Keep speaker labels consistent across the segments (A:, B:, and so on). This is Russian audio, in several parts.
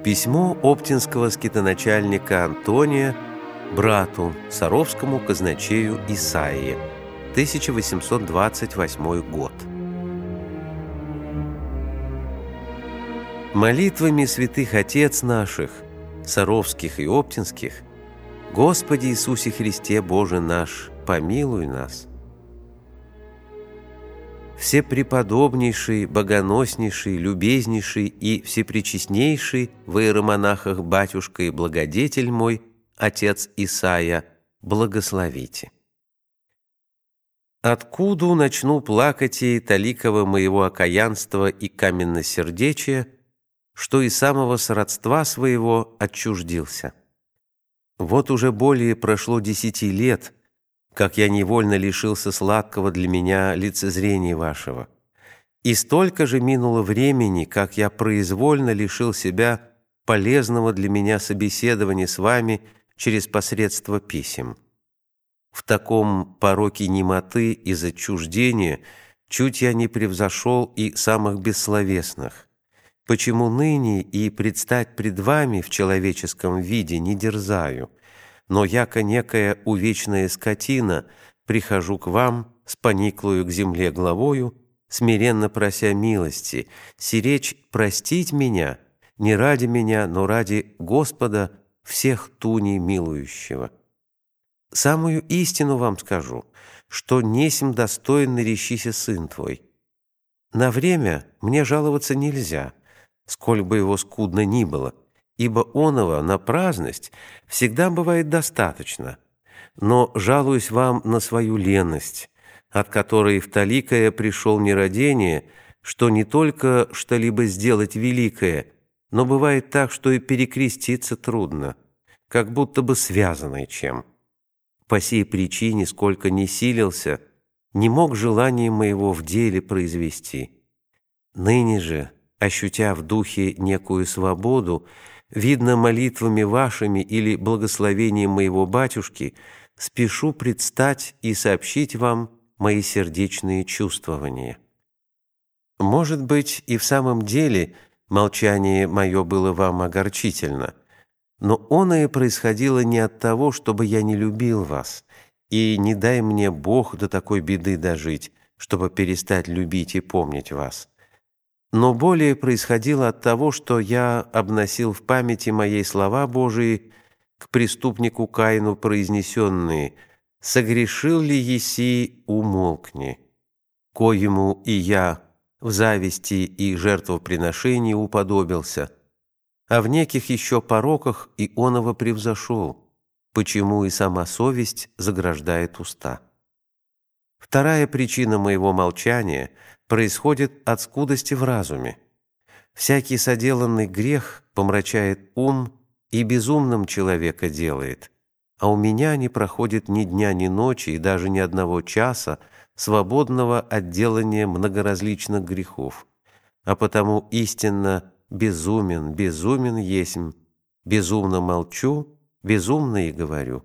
A: Письмо оптинского скитоначальника Антония брату, саровскому казначею Исаии, 1828 год. Молитвами святых отец наших, саровских и оптинских, Господи Иисусе Христе, Боже наш, помилуй нас. Всепреподобнейший, богоноснейший, любезнейший и всепречестнейший в иеромонахах батюшка и благодетель мой, отец Исаия, благословите. Откуда начну плакать и таликова моего окаянства и каменносердечия, что и самого сродства своего отчуждился? Вот уже более прошло 10 лет, как я невольно лишился сладкого для меня лицезрения вашего. И столько же минуло времени, как я произвольно лишил себя полезного для меня собеседования с вами через посредство писем. В таком пороке немоты и отчуждения чуть я не превзошел и самых бессловесных. Почему ныне и предстать пред вами в человеческом виде не дерзаю, но яко некая увечная скотина прихожу к вам с пониклую к земле главою, смиренно прося милости, сиречь простить меня, не ради меня, но ради Господа всех туний милующего. Самую истину вам скажу, что несем достойный речися сын твой. На время мне жаловаться нельзя, сколь бы его скудно ни было, ибо оного на праздность всегда бывает достаточно, но жалуюсь вам на свою ленность, от которой в таликое пришел нерадение, что не только что-либо сделать великое, но бывает так, что и перекреститься трудно, как будто бы связанное чем. По сей причине, сколько не силился, не мог желание моего в деле произвести. Ныне же, ощутя в духе некую свободу, видно молитвами вашими или благословением моего батюшки, спешу предстать и сообщить вам мои сердечные чувствования. Может быть, и в самом деле молчание мое было вам огорчительно, но оно и происходило не от того, чтобы я не любил вас, и не дай мне Бог до такой беды дожить, чтобы перестать любить и помнить вас. Но более происходило от того, что я обносил в памяти моей слова Божии к преступнику Каину произнесенные: «Согрешил ли еси, умолкни», коему и я в зависти и жертвоприношении уподобился, а в неких еще пороках и оного превзошел, почему и сама совесть заграждает уста. Вторая причина моего молчания происходит от скудости в разуме. Всякий соделанный грех помрачает ум и безумным человека делает, а у меня не проходит ни дня, ни ночи и даже ни одного часа свободного от делания многоразличных грехов, а потому истинно безумен есмь, безумно молчу, безумно и говорю.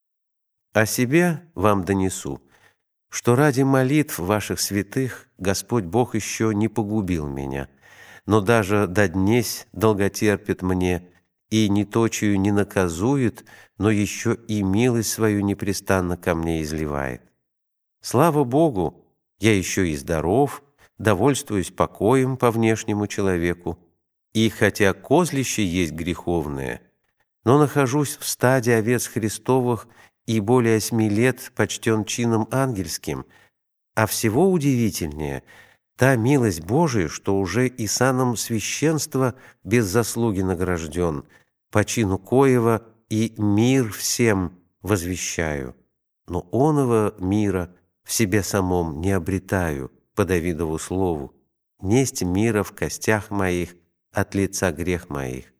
A: О себе вам донесу, что ради молитв ваших святых Господь Бог еще не погубил меня, но даже до днесь долготерпит мне и не точию не наказует, но еще и милость свою непрестанно ко мне изливает. Слава Богу, я еще и здоров, довольствуюсь покоем по внешнему человеку, и хотя козлище есть греховное, но нахожусь в стаде овец Христовых и более 8 лет почтен чином ангельским, а всего удивительнее та милость Божия, что уже и саном священства без заслуги награжден, по чину коего и мир всем возвещаю, но оного мира в себе самом не обретаю, по Давидову слову, несть мира в костях моих от лица грех моих.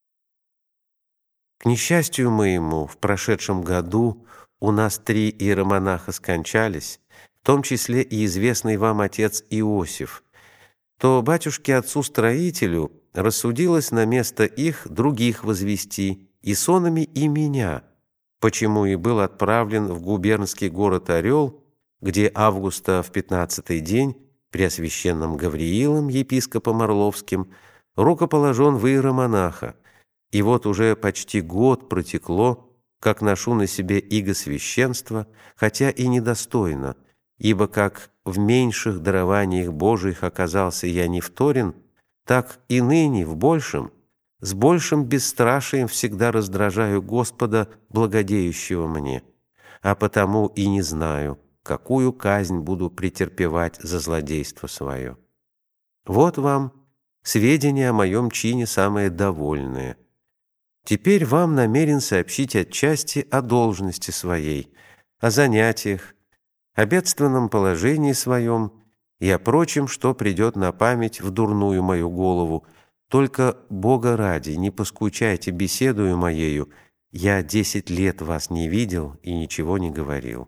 A: К несчастью моему, в прошедшем году у нас 3 иеромонаха скончались, в том числе и известный вам отец Иосиф, то батюшке-отцу-строителю рассудилось на место их других возвести, и сонами и меня, почему и был отправлен в губернский город Орел, где августа в 15-й день преосвященным Гавриилом, епископом Орловским, рукоположен в иеромонаха, И вот уже почти год протекло, как ношу на себе иго священства, хотя и недостойно, ибо как в меньших дарованиях Божиих оказался я невторен, так и ныне в большем, с большим бесстрашием всегда раздражаю Господа, благодеющего мне, а потому и не знаю, какую казнь буду претерпевать за злодейство свое. Вот вам сведения о моем чине самые довольные. Теперь вам намерен сообщить отчасти о должности своей, о занятиях, о бедственном положении своем и о прочем, что придет на память в дурную мою голову. Только Бога ради, не поскучайте беседою моею, я 10 лет вас не видел и ничего не говорил.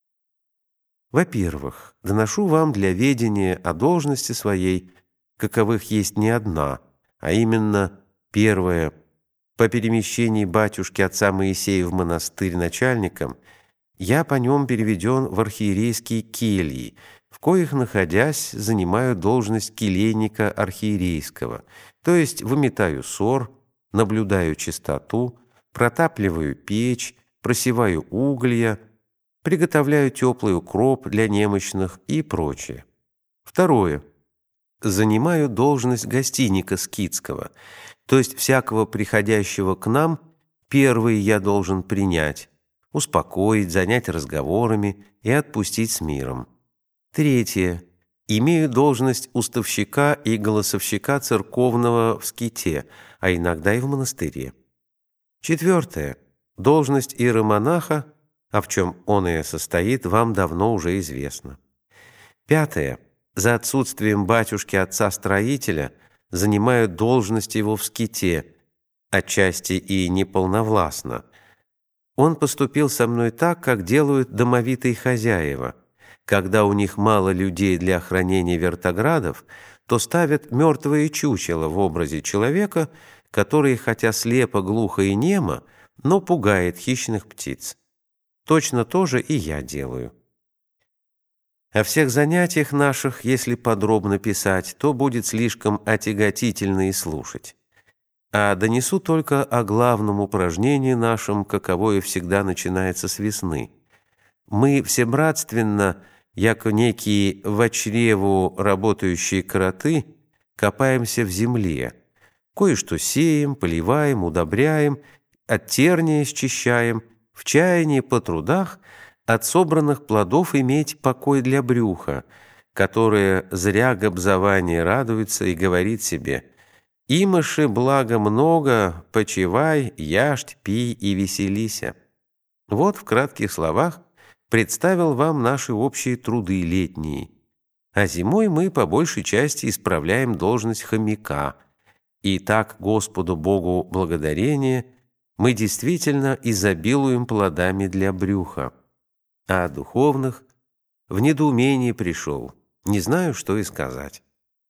A: Во-первых, доношу вам для ведения о должности своей, каковых есть не одна, а именно первое. По перемещении батюшки отца Моисея в монастырь начальником, я по нем переведен в архиерейские кельи, в коих, находясь, занимаю должность келейника архиерейского, то есть выметаю сор, наблюдаю чистоту, протапливаю печь, просеваю уголья, приготовляю теплый укроп для немощных и прочее. Второе. Занимаю должность гостинника скитского, то есть всякого приходящего к нам первый я должен принять, успокоить, занять разговорами и отпустить с миром. Третье. Имею должность уставщика и голосовщика церковного в ските, а иногда и в монастыре. Четвертое. Должность иеромонаха, а в чем он и состоит, вам давно уже известно. Пятое. За отсутствием батюшки отца-строителя занимаю должность его в ските, отчасти и неполновластно. Он поступил со мной так, как делают домовитые хозяева. Когда у них мало людей для охранения вертоградов, то ставят мертвое чучело в образе человека, который, хотя слепо, глухо и немо, но пугает хищных птиц. Точно то же и я делаю. О всех занятиях наших, если подробно писать, то будет слишком отяготительно и слушать. А донесу только о главном упражнении нашем, каковое всегда начинается с весны. Мы всебратственно, яко некие во чреву работающие кроты, копаемся в земле, кое-что сеем, поливаем, удобряем, от терния счищаем, в чаянии по трудах от собранных плодов иметь покой для брюха, которое зря гобзование радуется и говорит себе: «Имыши благо много, почивай, яшь, пей и веселися». Вот в кратких словах представил вам наши общие труды летние. А зимой мы по большей части исправляем должность хомяка. И так Господу Богу благодарение мы действительно изобилуем плодами для брюха. А о духовных в недоумении пришел, не знаю, что и сказать.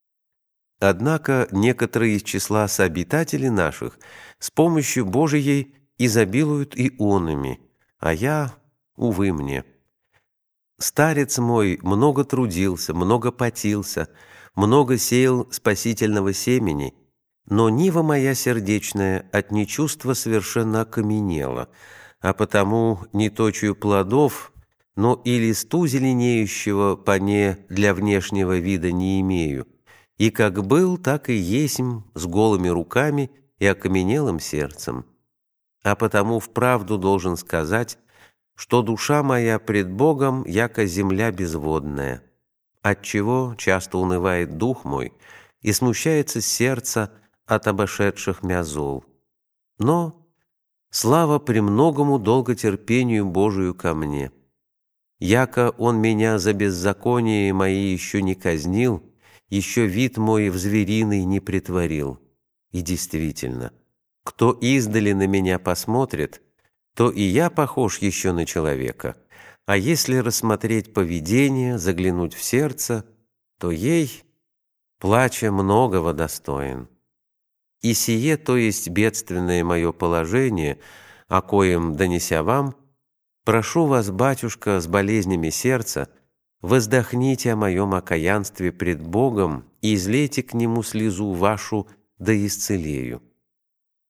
A: Однако некоторые из числа сообитателей наших с помощью Божией изобилуют ионами, а я, увы мне. Старец мой много трудился, много потился, много сеял спасительного семени, но нива моя сердечная от нечувства совершенно окаменела, а потому не точую плодов, но и листу зеленеющего по не для внешнего вида не имею, и как был, так и есмь, с голыми руками и окаменелым сердцем. А потому вправду должен сказать, что душа моя пред Богом, яко земля безводная, отчего часто унывает дух мой и смущается сердце от обошедших мя зол. Но слава премногому долготерпению Божию ко мне. Яко Он меня за беззаконие мои еще не казнил, еще вид мой в звериный не претворил. И действительно, кто издали на меня посмотрит, то и я похож еще на человека, а если рассмотреть поведение, заглянуть в сердце, то ей, плача, многого достоин. И сие, то есть бедственное мое положение, о коем, донеся вам, прошу вас, батюшка, с болезнями сердца, воздохните о моем окаянстве пред Богом и излейте к Нему слезу вашу, да исцелею.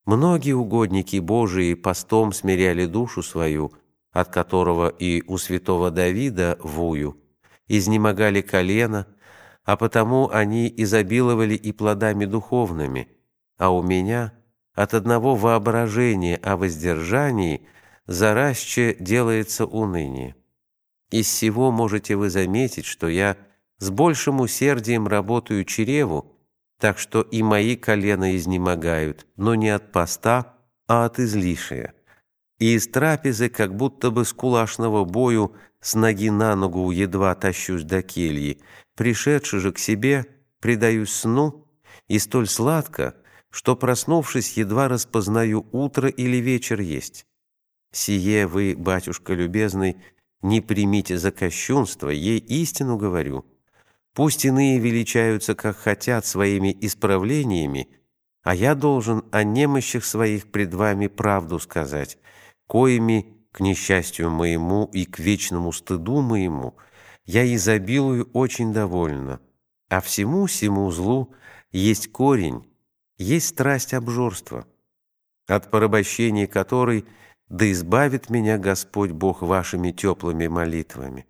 A: Многие угодники Божии постом смиряли душу свою, от которого и у святого Давида вую, изнемогали колено, а потому они изобиловали и плодами духовными, а у меня от одного воображения о воздержании зарасче делается уныние. Из сего можете вы заметить, что я с большим усердием работаю чреву, так что и мои колена изнемогают, но не от поста, а от излишия. И из трапезы, как будто бы с кулашного бою, с ноги на ногу едва тащусь до кельи, пришедши же к себе, предаюсь сну, и столь сладко, что, проснувшись, едва распознаю, утро или вечер есть. Сие вы, батюшка любезный, не примите за кощунство, ей истину говорю. Пусть иные величаются, как хотят, своими исправлениями, а я должен о немощах своих пред вами правду сказать, коими, к несчастью моему и к вечному стыду моему, я изобилую очень довольно. А всему сему злу есть корень, есть страсть обжорства, от порабощения которой да избавит меня Господь Бог вашими теплыми молитвами.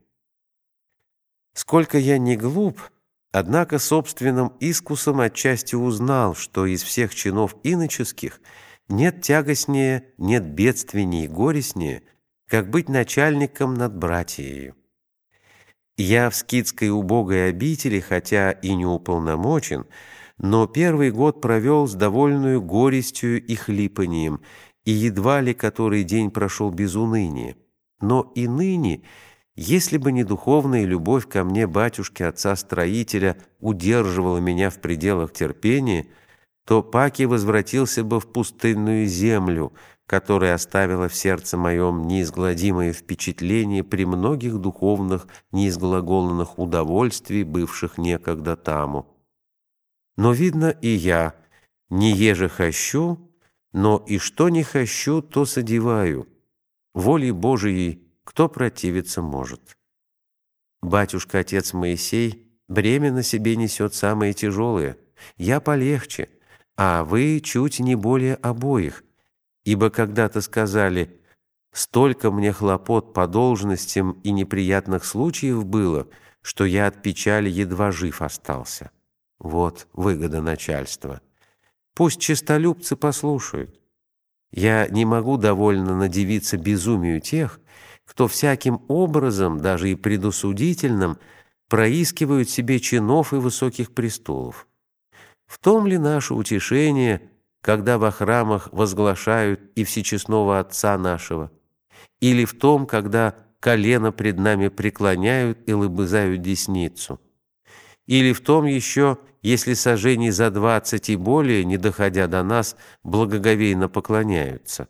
A: Сколько я не глуп, однако собственным искусом отчасти узнал, что из всех чинов иноческих нет тягостнее, нет бедственнее и горестнее, как быть начальником над братьею. Я в скитской убогой обители, хотя и не уполномочен, но первый год провел с довольную горестью и хлипанием, и едва ли который день прошел без уныния. Но и ныне, если бы не духовная любовь ко мне батюшки отца-строителя удерживала меня в пределах терпения, то паки возвратился бы в пустынную землю, которая оставила в сердце моем неизгладимое впечатление при многих духовных неизглаголанных удовольствий, бывших некогда таму. Но, видно, и я, не еже хочу, но и что не хочу, то содеваю. Волей Божией кто противиться может? Батюшка-отец Моисей бремя на себе несет самое тяжелое, я полегче, а вы чуть не более обоих, ибо когда-то сказали: «Столько мне хлопот по должностям и неприятных случаев было, что я от печали едва жив остался». Вот выгода начальства. Пусть честолюбцы послушают. Я не могу довольно надивиться безумию тех, кто всяким образом, даже и предосудительным, проискивают себе чинов и высоких престолов. В том ли наше утешение, когда во храмах возглашают и всечестного Отца нашего, или в том, когда колено пред нами преклоняют и лобызают десницу, или в том еще, если сожжений за 20 и более, не доходя до нас, благоговейно поклоняются?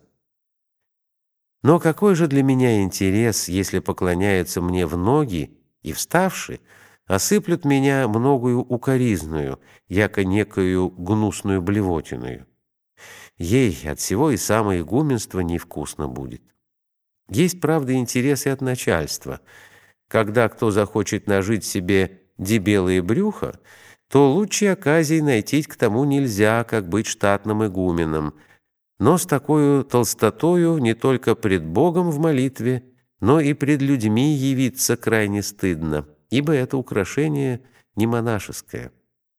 A: Но какой же для меня интерес, если поклоняются мне в ноги и, вставши, осыплют меня многою укоризную, яко некою гнусную блевотиную? Ей от всего и самое игуменство невкусно будет. Есть, правда, интерес и от начальства. Когда кто захочет нажить себе дебелые брюха, то лучшей оказии найти к тому нельзя, как быть штатным игуменом. Но с такою толстотою не только пред Богом в молитве, но и пред людьми явиться крайне стыдно, ибо это украшение не монашеское.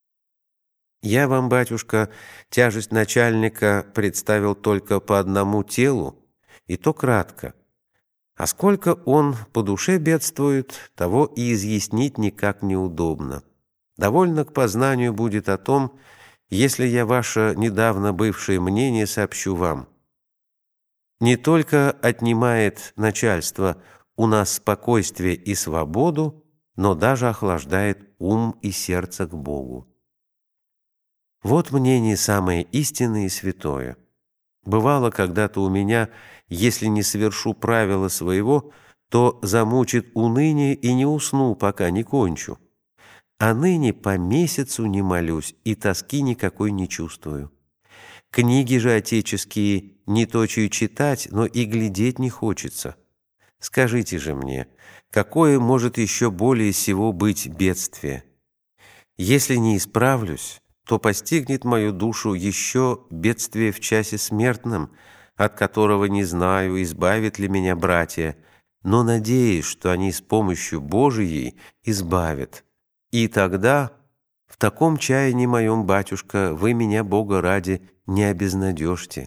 A: Я вам, батюшка, тяжесть начальника представил только по одному телу, и то кратко. А сколько он по душе бедствует, того и изъяснить никак неудобно. Довольно к познанию будет о том, если я ваше недавно бывшее мнение сообщу вам. Не только отнимает начальство у нас спокойствие и свободу, но даже охлаждает ум и сердце к Богу. Вот мнение самое истинное и святое. Бывало когда-то у меня, если не совершу правила своего, то замучит уныние и не усну, пока не кончу. А ныне по месяцу не молюсь и тоски никакой не чувствую. Книги же отеческие не точию читать, но и глядеть не хочется. Скажите же мне, какое может еще более сего быть бедствие? Если не исправлюсь, то постигнет мою душу еще бедствие в часе смертном, от которого не знаю, избавит ли меня братья, но надеюсь, что они с помощью Божией избавят. И тогда, в таком чаянии моем, батюшка, вы меня, Бога ради, не обезнадежьте.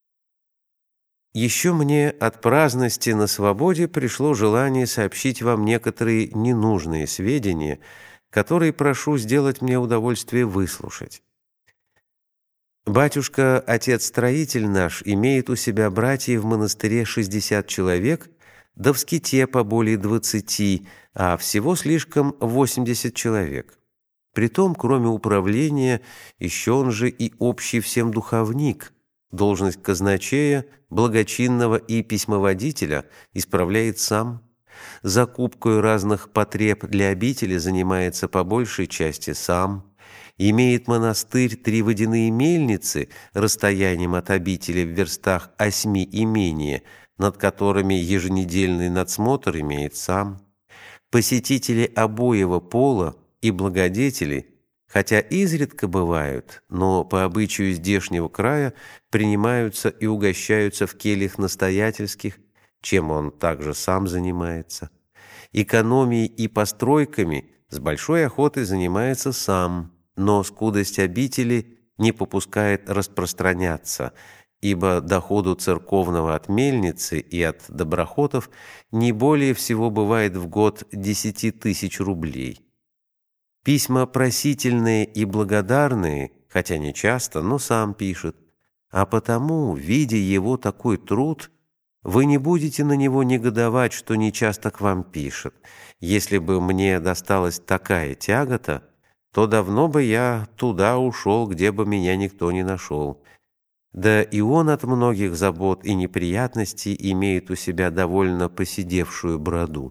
A: Еще мне от праздности на свободе пришло желание сообщить вам некоторые ненужные сведения, которые прошу сделать мне удовольствие выслушать. Батюшка, отец-строитель наш, имеет у себя братьев в монастыре 60 человек, да в ските поболее 20, а всего слишком 80 человек. Притом, кроме управления, еще он же и общий всем духовник. Должность казначея, благочинного и письмоводителя исправляет сам. Закупкой разных потреб для обители занимается по большей части сам. Имеет монастырь 3 водяные мельницы расстоянием от обители в верстах 8 и менее, над которыми еженедельный надсмотр имеет сам. Посетители обоего пола и благодетели, хотя изредка бывают, но по обычаю здешнего края принимаются и угощаются в кельях настоятельских, чем он также сам занимается. Экономией и постройками с большой охотой занимается сам, но скудость обители не попускает распространяться, ибо доходу церковного от мельницы и от доброхотов не более всего бывает в год 10 тысяч рублей. Письма просительные и благодарные, хотя не часто, но сам пишет, а потому, видя его такой труд, вы не будете на него негодовать, что нечасто к вам пишет. Если бы мне досталась такая тягота, то давно бы я туда ушел, где бы меня никто не нашел. Да и он от многих забот и неприятностей имеет у себя довольно поседевшую бороду.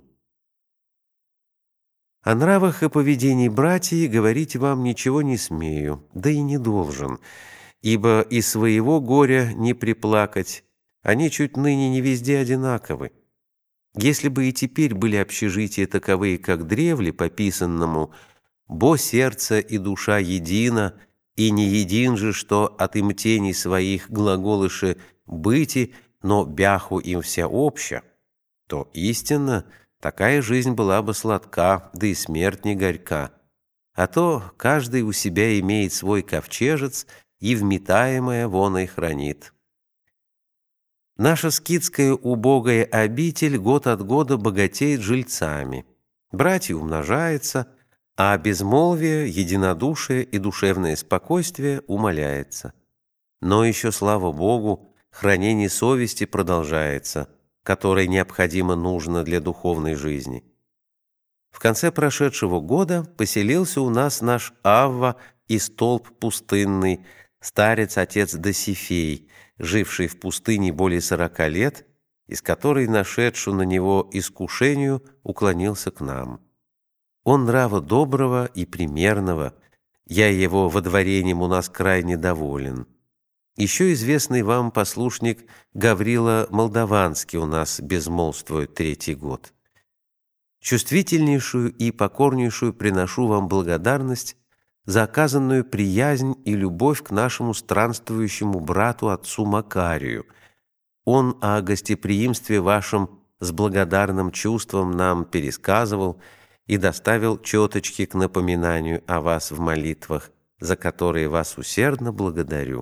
A: О нравах и поведении братьев говорить вам ничего не смею, да и не должен, ибо и своего горя не приплакать, они чуть ныне не везде одинаковы. Если бы и теперь были общежития таковые, как древле, по писанному «Бо сердце и душа едино, и не един же, что от имтений своих глаголыше быти, но бяху им всеобща», то истинно такая жизнь была бы сладка, да и смерть не горька. А то каждый у себя имеет свой ковчежец и вметаемое вон и хранит. Наша скитская убогая обитель год от года богатеет жильцами. Братья умножается, а безмолвие, единодушие и душевное спокойствие умаляется. Но еще, слава Богу, хранение совести продолжается, которое необходимо нужно для духовной жизни. В конце прошедшего года поселился у нас наш Авва и столб пустынный, старец-отец Досифей, живший в пустыне более 40 лет, из которой, нашедшую на него искушению, уклонился к нам. Он нрава доброго и примерного, я его водворением у нас крайне доволен. Еще известный вам послушник Гаврила Молдаванский у нас безмолвствует 3-й год. Чувствительнейшую и покорнейшую приношу вам благодарность за оказанную приязнь и любовь к нашему странствующему брату отцу Макарию. Он о гостеприимстве вашем с благодарным чувством нам пересказывал и доставил четочки к напоминанию о вас в молитвах, за которые вас усердно благодарю.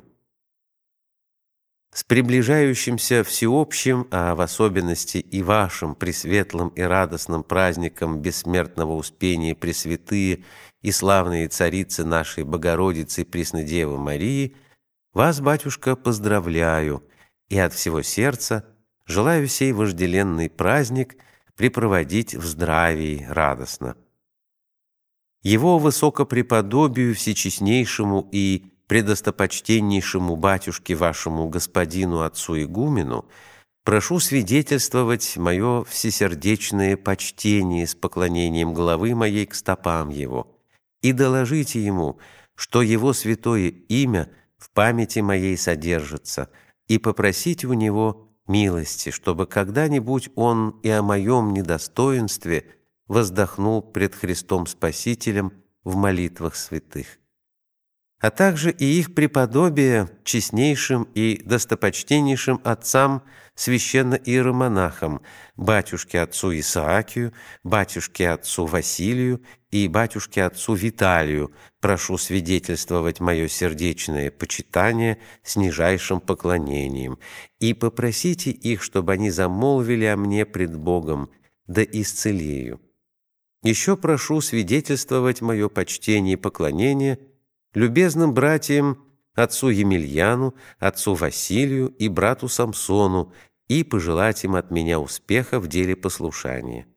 A: С приближающимся всеобщим, а в особенности и вашим пресветлым и радостным праздником бессмертного успения Пресвятые и славные царицы нашей Богородицы Преснодевы Марии, вас, батюшка, поздравляю и от всего сердца желаю сей вожделенный праздник препроводить в здравии радостно. Его высокопреподобию всечестнейшему и предостопочтеннейшему батюшке вашему господину отцу игумену прошу свидетельствовать мое всесердечное почтение с поклонением головы моей к стопам его и доложите ему, что его святое имя в памяти моей содержится, и попросите у него милости, чтобы когда-нибудь он и о моем недостоинстве воздохнул пред Христом Спасителем в молитвах святых. а также и их преподобие честнейшим и достопочтеннейшим отцам священно-иеромонахам, батюшке отцу Исаакию, батюшке отцу Василию и батюшке отцу Виталию, прошу свидетельствовать мое сердечное почитание с нижайшим поклонением, и попросите их, чтобы они замолвили о мне пред Богом, да исцелею. Еще прошу свидетельствовать мое почтение и поклонение любезным братьям отцу Емельяну, отцу Василию и брату Самсону и пожелать им от меня успеха в деле послушания.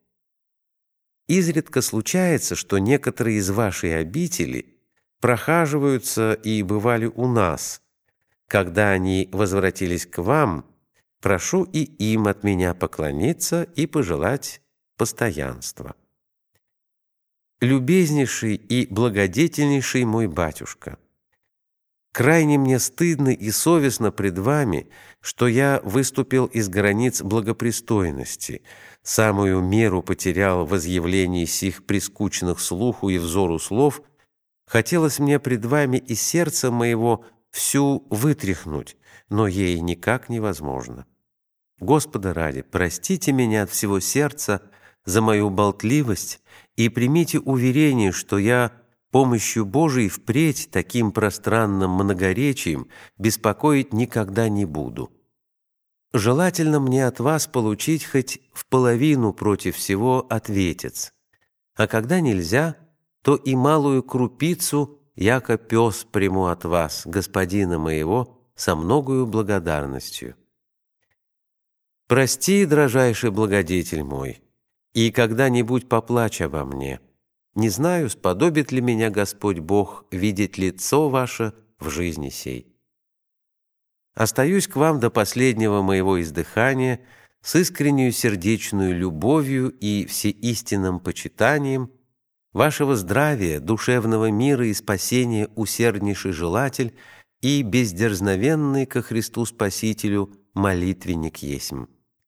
A: Изредка случается, что некоторые из вашей обители прохаживаются и бывали у нас. Когда они возвратились к вам, прошу и им от меня поклониться и пожелать постоянства. Любезнейший и благодетельнейший мой батюшка, крайне мне стыдно и совестно пред вами, что я выступил из границ благопристойности, самую меру потерял в изъявлении сих прискучных слуху и взору слов. Хотелось мне пред вами из сердца моего всю вытряхнуть, но ей никак невозможно. Господа ради, простите меня от всего сердца за мою болтливость и примите уверение, что я помощью Божией впредь таким пространным многоречием беспокоить никогда не буду. Желательно мне от вас получить хоть в половину против всего ответец, а когда нельзя, то и малую крупицу, яко пес, приму от вас, господина моего, со многою благодарностью. Прости, дрожайший благодетель мой, и когда-нибудь поплачь обо мне. Не знаю, сподобит ли меня Господь Бог видеть лицо ваше в жизни сей. Остаюсь к вам до последнего моего издыхания с искреннюю сердечную любовью и всеистинным почитанием, вашего здравия, душевного мира и спасения усерднейший желатель и бездерзновенный ко Христу Спасителю молитвенник есмь.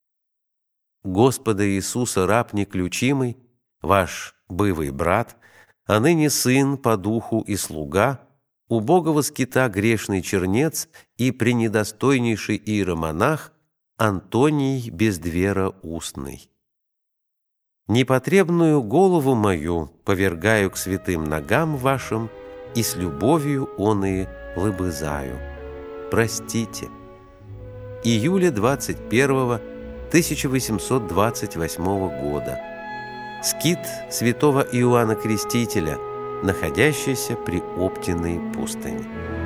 A: Господа Иисуса раб неключимый, ваш бывый брат, а ныне сын по духу и слуга, убогого скита грешный чернец и пренедостойнейший иеромонах Антоний Бездвера устный. Непотребную голову мою повергаю к святым ногам вашим и с любовью оные лыбызаю. Простите. Июля 21 1828 года. Скит святого Иоанна Крестителя, находящийся при Оптиной пустыне.